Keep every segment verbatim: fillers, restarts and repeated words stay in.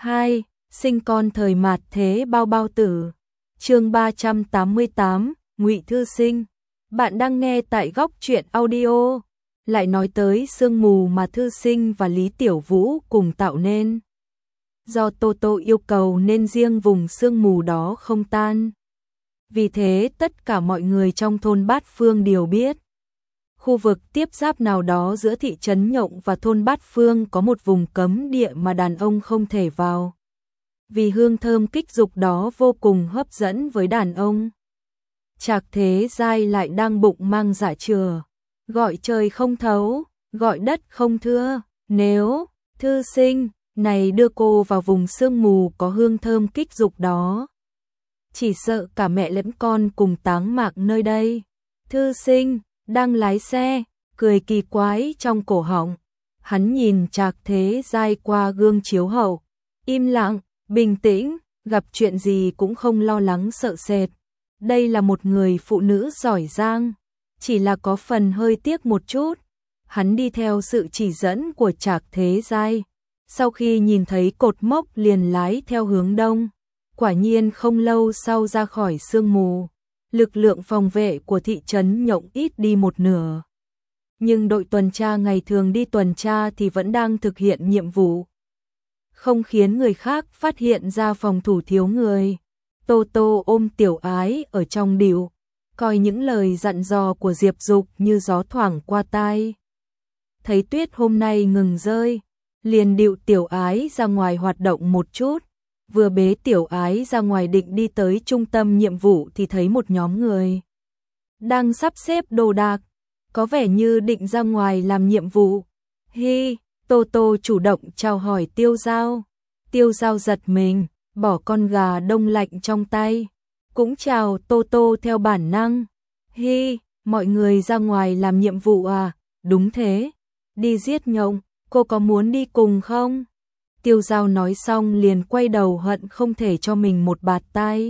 hai. Sinh con thời mạt thế bao bao tử. Chương ba trăm tám mươi tám, Ngụy Thư Sinh. Bạn đang nghe tại Góc Truyện Audio. Lại nói tới sương mù mà Thư Sinh và Lý Tiểu Vũ cùng tạo nên. Do Tô Tô yêu cầu nên riêng vùng sương mù đó không tan. Vì thế tất cả mọi người trong thôn Bát Phương đều biết. Khu vực tiếp giáp nào đó giữa thị trấn Nhộng và thôn Bát Phương có một vùng cấm địa mà đàn ông không thể vào. Vì hương thơm kích dục đó vô cùng hấp dẫn với đàn ông. Trạc Thế Giai lại đang bụng mang dạ chừa, gọi trời không thấu, gọi đất không thưa, nếu Thư Sinh này đưa cô vào vùng sương mù có hương thơm kích dục đó, chỉ sợ cả mẹ lẫn con cùng táng mạc nơi đây. Thư Sinh đang lái xe, cười kỳ quái trong cổ họng. Hắn nhìn Trạc Thế Giai qua gương chiếu hậu, im lặng, bình tĩnh, gặp chuyện gì cũng không lo lắng sợ sệt. Đây là một người phụ nữ giỏi giang, chỉ là có phần hơi tiếc một chút. Hắn đi theo sự chỉ dẫn của Trạc Thế Giai, sau khi nhìn thấy cột mốc liền lái theo hướng đông. Quả nhiên không lâu sau ra khỏi sương mù, lực lượng phòng vệ của thị trấn Nhộng ít đi một nửa. Nhưng đội tuần tra ngày thường đi tuần tra thì vẫn đang thực hiện nhiệm vụ, không khiến người khác phát hiện ra phòng thủ thiếu người. Tô Tô ôm Tiểu Ái ở trong điệu, coi những lời dặn dò của Diệp Dục như gió thoảng qua tai. Thấy tuyết hôm nay ngừng rơi, liền điệu Tiểu Ái ra ngoài hoạt động một chút. Vừa bế Tiểu Ái ra ngoài định đi tới trung tâm nhiệm vụ thì thấy một nhóm người đang sắp xếp đồ đạc, có vẻ như định ra ngoài làm nhiệm vụ. Hi, Tô Tô chủ động chào hỏi Tiêu Giao. Tiêu Giao giật mình, bỏ con gà đông lạnh trong tay, cũng chào Tô Tô theo bản năng. Hi, mọi người ra ngoài làm nhiệm vụ à? Đúng thế, đi giết Nhộng, cô có muốn đi cùng không? Tiêu Giao nói xong liền quay đầu hận không thể cho mình một bạt tai.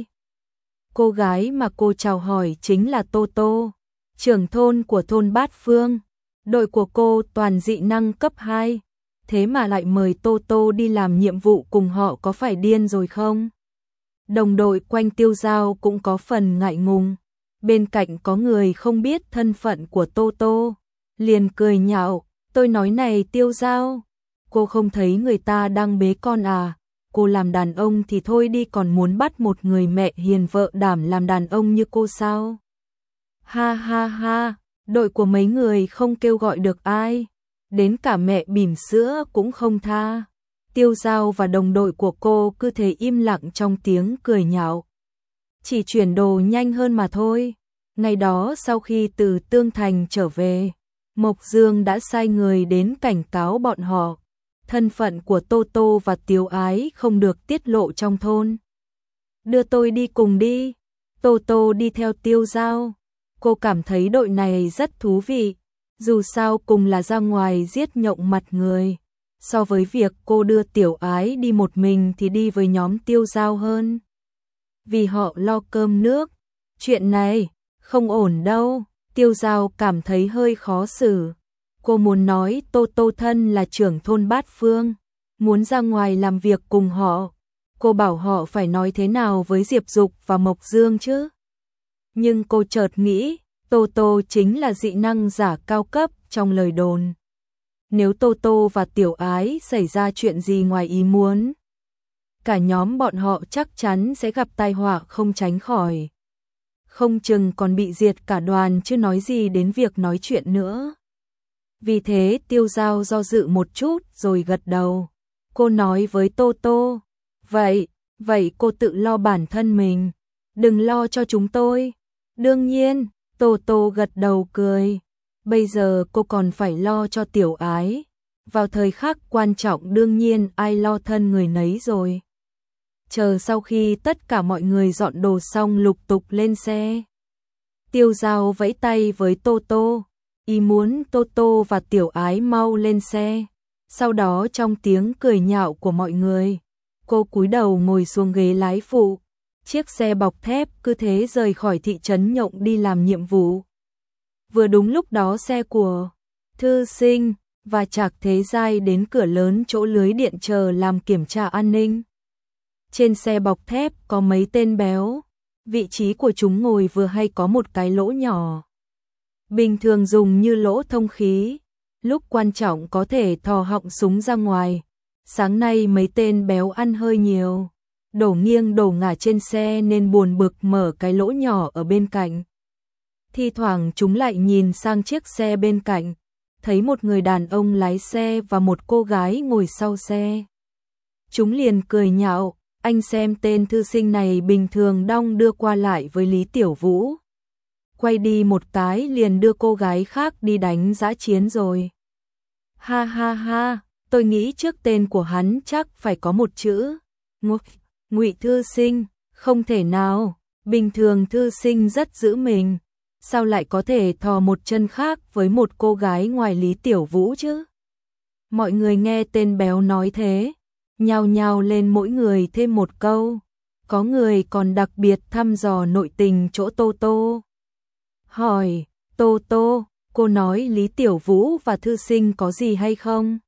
Cô gái mà cô chào hỏi chính là Tô Tô, trưởng thôn của thôn Bát Phương. Đội của cô toàn dị năng cấp hai, thế mà lại mời Tô Tô đi làm nhiệm vụ cùng họ, có phải điên rồi không? Đồng đội quanh Tiêu Giao cũng có phần ngại ngùng. Bên cạnh có người không biết thân phận của Tô Tô, liền cười nhạo, tôi nói này Tiêu Giao, cô không thấy người ta đang bế con à? Cô làm đàn ông thì thôi đi, còn muốn bắt một người mẹ hiền vợ đảm làm đàn ông như cô sao? Ha ha ha, đội của mấy người không kêu gọi được ai, đến cả mẹ bỉm sữa cũng không tha. Tiêu Giao và đồng đội của cô cứ thế im lặng trong tiếng cười nhạo. Chỉ chuyển đồ nhanh hơn mà thôi. Ngày đó sau khi từ Tương Thành trở về, Mộc Dương đã sai người đến cảnh cáo bọn họ. Thân phận của Tô Tô và Tiểu Ái không được tiết lộ trong thôn. Đưa tôi đi cùng đi. Tô Tô đi theo Tiêu Giao. Cô cảm thấy đội này rất thú vị. Dù sao cùng là ra ngoài giết Nhộng mặt người. So với việc cô đưa Tiểu Ái đi một mình thì đi với nhóm Tiêu Giao hơn. Vì họ lo cơm nước. Chuyện này không ổn đâu. Tiêu Giao cảm thấy hơi khó xử. Cô muốn nói Tô Tô thân là trưởng thôn Bát Phương, muốn ra ngoài làm việc cùng họ. Cô bảo họ phải nói thế nào với Diệp Dục và Mộc Dương chứ? Nhưng cô chợt nghĩ, Tô Tô chính là dị năng giả cao cấp trong lời đồn. Nếu Tô Tô và Tiểu Ái xảy ra chuyện gì ngoài ý muốn, cả nhóm bọn họ chắc chắn sẽ gặp tai họa không tránh khỏi. Không chừng còn bị diệt cả đoàn chứ nói gì đến việc nói chuyện nữa. Vì thế Tiêu Giao do dự một chút rồi gật đầu. Cô nói với Tô Tô, Vậy, vậy cô tự lo bản thân mình, đừng lo cho chúng tôi. Đương nhiên, Tô Tô gật đầu cười. Bây giờ cô còn phải lo cho Tiểu Ái. Vào thời khắc quan trọng đương nhiên ai lo thân người nấy rồi. Chờ sau khi tất cả mọi người dọn đồ xong lục tục lên xe. Tiêu Giao vẫy tay với Tô Tô, ý muốn Tô Tô và Tiểu Ái mau lên xe. Sau đó trong tiếng cười nhạo của mọi người, cô cúi đầu ngồi xuống ghế lái phụ. Chiếc xe bọc thép cứ thế rời khỏi thị trấn Nhộng đi làm nhiệm vụ. Vừa đúng lúc đó xe của Thư Sinh và Trạc Thế Giai đến cửa lớn chỗ lưới điện chờ làm kiểm tra an ninh. Trên xe bọc thép có mấy tên béo, vị trí của chúng ngồi vừa hay có một cái lỗ nhỏ. Bình thường dùng như lỗ thông khí, lúc quan trọng có thể thò họng súng ra ngoài. Sáng nay mấy tên béo ăn hơi nhiều, đổ nghiêng đổ ngả trên xe nên buồn bực mở cái lỗ nhỏ ở bên cạnh. Thi thoảng chúng lại nhìn sang chiếc xe bên cạnh, thấy một người đàn ông lái xe và một cô gái ngồi sau xe. Chúng liền cười nhạo, anh xem tên thư sinh này bình thường đong đưa qua lại với Lý Tiểu Vũ. Quay đi một cái liền đưa cô gái khác đi đánh dã chiến rồi. Ha ha ha, tôi nghĩ trước tên của hắn chắc phải có một chữ. Ngụy, Ngụy thư sinh, không thể nào, bình thường thư sinh rất giữ mình. Sao lại có thể thò một chân khác với một cô gái ngoài Lý Tiểu Vũ chứ? Mọi người nghe tên béo nói thế, nhao nhao lên mỗi người thêm một câu. Có người còn đặc biệt thăm dò nội tình chỗ Tô Tô. Hỏi, Tô Tô, cô nói Lý Tiểu Vũ và thư sinh có gì hay không?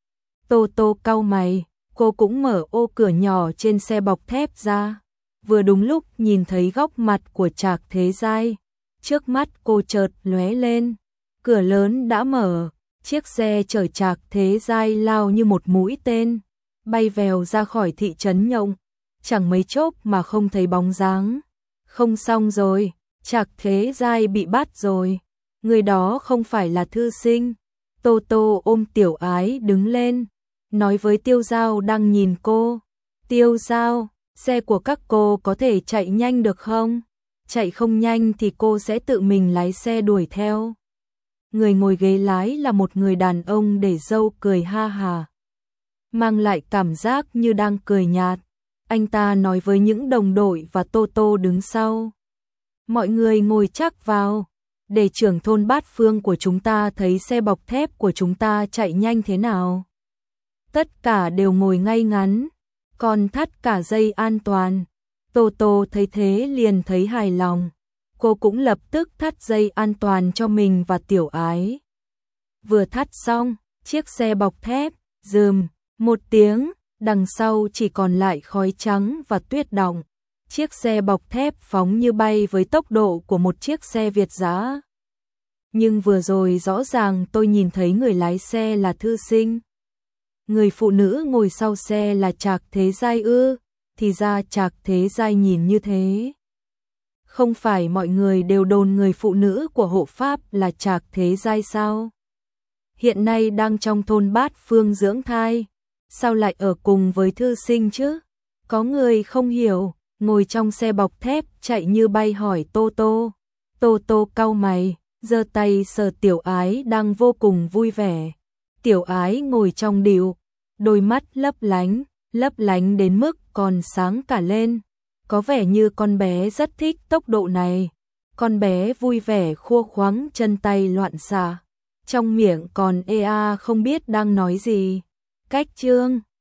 Tô Tô cau mày, cô cũng mở ô cửa nhỏ trên xe bọc thép ra. Vừa đúng lúc nhìn thấy góc mặt của Trạc Thế Giai. Trước mắt cô chợt lóe lên, cửa lớn đã mở, chiếc xe chở Trạc Thế Giai lao như một mũi tên, bay vèo ra khỏi thị trấn Nhộng, chẳng mấy chốc mà không thấy bóng dáng. Không xong rồi, Trạc Thế Giai bị bắt rồi, người đó không phải là thư sinh. Tô Tô ôm Tiểu Ái đứng lên, nói với Tiêu Giao đang nhìn cô, Tiêu Giao, xe của các cô có thể chạy nhanh được không? Chạy không nhanh thì cô sẽ tự mình lái xe đuổi theo. Người ngồi ghế lái là một người đàn ông để râu cười ha hà, mang lại cảm giác như đang cười nhạt. Anh ta nói với những đồng đội và Tô Tô đứng sau. Mọi người ngồi chắc vào, để trưởng thôn Bát Phương của chúng ta thấy xe bọc thép của chúng ta chạy nhanh thế nào. Tất cả đều ngồi ngay ngắn, còn thắt cả dây an toàn. Tô Tô thấy thế liền thấy hài lòng, cô cũng lập tức thắt dây an toàn cho mình và Tiểu Ái. Vừa thắt xong, chiếc xe bọc thép, rừm, một tiếng, đằng sau chỉ còn lại khói trắng và tuyết đọng. Chiếc xe bọc thép phóng như bay với tốc độ của một chiếc xe Việt dã. Nhưng vừa rồi rõ ràng tôi nhìn thấy người lái xe là thư sinh. Người phụ nữ ngồi sau xe là Trạc Thế Giai ư? Thì ra Trạc Thế Giai nhìn như thế. Không phải mọi người đều đồn người phụ nữ của hộ pháp là Trạc Thế Giai sao? Hiện nay đang trong thôn Bát Phương dưỡng thai, sao lại ở cùng với thư sinh chứ? Có người không hiểu, ngồi trong xe bọc thép chạy như bay hỏi Tô Tô. Tô Tô cau mày, giơ tay sờ Tiểu Ái đang vô cùng vui vẻ. Tiểu Ái ngồi trong điệu, đôi mắt lấp lánh, lấp lánh đến mức còn sáng cả lên. Có vẻ như con bé rất thích tốc độ này. Con bé vui vẻ khua khoắng chân tay loạn xạ, trong miệng còn ê a không biết đang nói gì. Cách chương